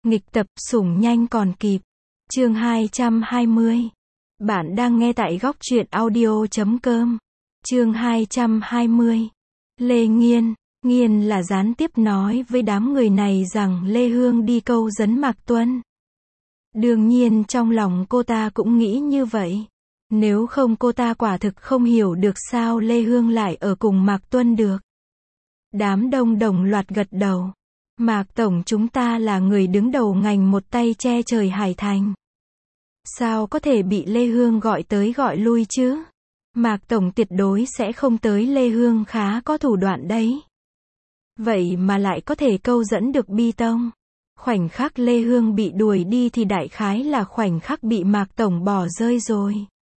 Nghịch tập sủng nhanh còn kịp. Chương 220. Bạn đang nghe tại góc truyện audio.com. Chương 220. Lê Nghiên. Nghiên là gián tiếp nói với đám người này rằng Lê Hương đi câu dẫn Mạc Tuân. Đương nhiên trong lòng cô ta cũng nghĩ như vậy. Nếu không cô ta quả thực không hiểu được sao Lê Hương lại ở cùng Mạc Tuân được. Đám đông đồng loạt gật đầu. Mạc Tổng, chúng ta là người đứng đầu ngành một tay che trời Hải Thành. Sao có thể bị Lê Hương gọi tới gọi lui chứ? Mạc Tổng tuyệt đối sẽ không tới, Lê Hương khá có thủ đoạn đấy. Vậy mà lại có thể câu dẫn được Bi Tông. Khoảnh khắc Lê Hương bị đuổi đi thì đại khái là khoảnh khắc bị Mạc Tổng bỏ rơi rồi.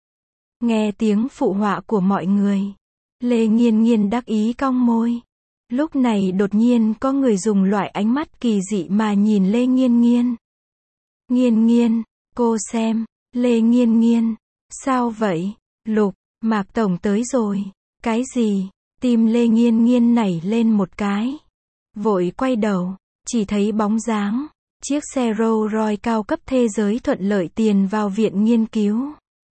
Nghe tiếng phụ họa của mọi người, Lê Nghiên đắc ý cong môi. Lúc này đột nhiên có người dùng loại ánh mắt kỳ dị mà nhìn Lê Nghiên. Nghiên, cô xem. Lê Nghiên, sao vậy? Lục, Mạc Tổng tới rồi. Cái gì? Tim Lê Nghiên nảy lên một cái. Vội quay đầu, chỉ thấy bóng dáng chiếc xe Rolls Royce cao cấp thế giới thuận lợi tiền vào viện nghiên cứu.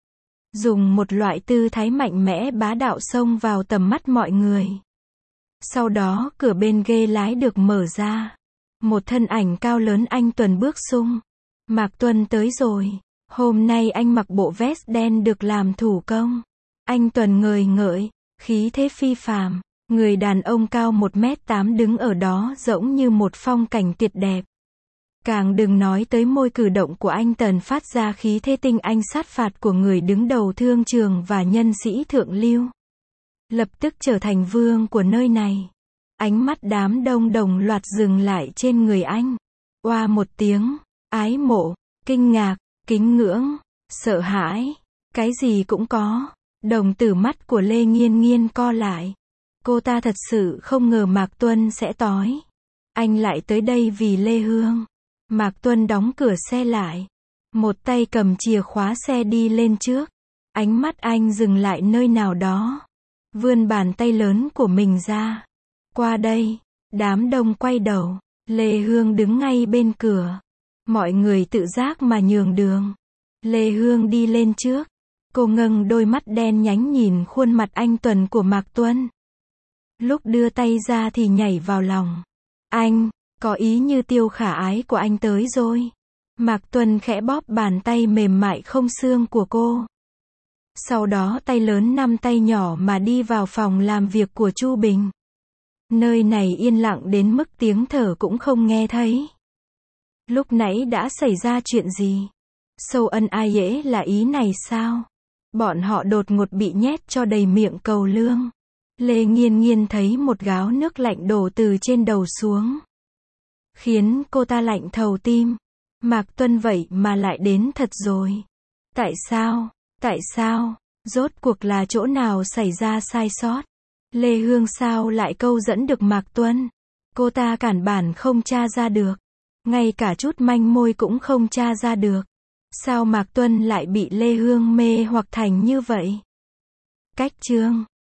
Dùng một loại tư thái mạnh mẽ bá đạo xông vào tầm mắt mọi người. Sau đó cửa bên ghế lái được mở ra. Một thân ảnh cao lớn anh Tuần bước xung. Mạc Tuân tới rồi. Hôm nay anh mặc bộ vest đen được làm thủ công. Anh Tuần ngời ngợi, khí thế phi phàm. Người đàn ông cao 1m8 đứng ở đó giống như một phong cảnh tuyệt đẹp. Càng đừng nói tới môi cử động của anh Tần phát ra khí thế tinh anh sát phạt của người đứng đầu thương trường và nhân sĩ thượng lưu. Lập tức trở thành vương của nơi này. Ánh mắt đám đông đồng loạt dừng lại trên người anh. Oa một tiếng, ái mộ, kinh ngạc, kính ngưỡng, sợ hãi, cái gì cũng có. Đồng tử mắt của Lê Nghiên co lại. Cô ta thật sự không ngờ Mạc Tuân sẽ tới. Anh lại tới đây vì Lê Hương. Mạc Tuân đóng cửa xe lại. Một tay cầm chìa khóa xe đi lên trước. Ánh mắt anh dừng lại nơi nào đó. Vươn bàn tay lớn của mình ra. Qua đây. Đám đông quay đầu. Lê Hương đứng ngay bên cửa. Mọi người tự giác mà nhường đường. Lê Hương đi lên trước. Cô ngẩng đôi mắt đen nhánh nhìn khuôn mặt anh Tuần của Mạc Tuân. Lúc đưa tay ra thì nhảy vào lòng. Anh, có ý như Tiêu Khả Ái của anh tới rồi. Mạc Tuân khẽ bóp bàn tay mềm mại không xương của cô. Sau đó tay lớn nắm tay nhỏ mà đi vào phòng làm việc của Chu Bình. Nơi này yên lặng đến mức tiếng thở cũng không nghe thấy. Lúc nãy đã xảy ra chuyện gì? Sâu ân ai dễ là ý này sao? Bọn họ đột ngột bị nhét cho đầy miệng cầu lương. Lê Nghiên thấy một gáo nước lạnh đổ từ trên đầu xuống. Khiến cô ta lạnh thấu tim. Mạc Tuân vậy mà lại đến thật rồi. Tại sao? Rốt cuộc là chỗ nào xảy ra sai sót? Lê Hương sao lại câu dẫn được Mạc Tuân? Cô ta căn bản không tra ra được. Ngay cả chút manh mối cũng không tra ra được. Sao Mạc Tuân lại bị Lê Hương mê hoặc thành như vậy? Cách chương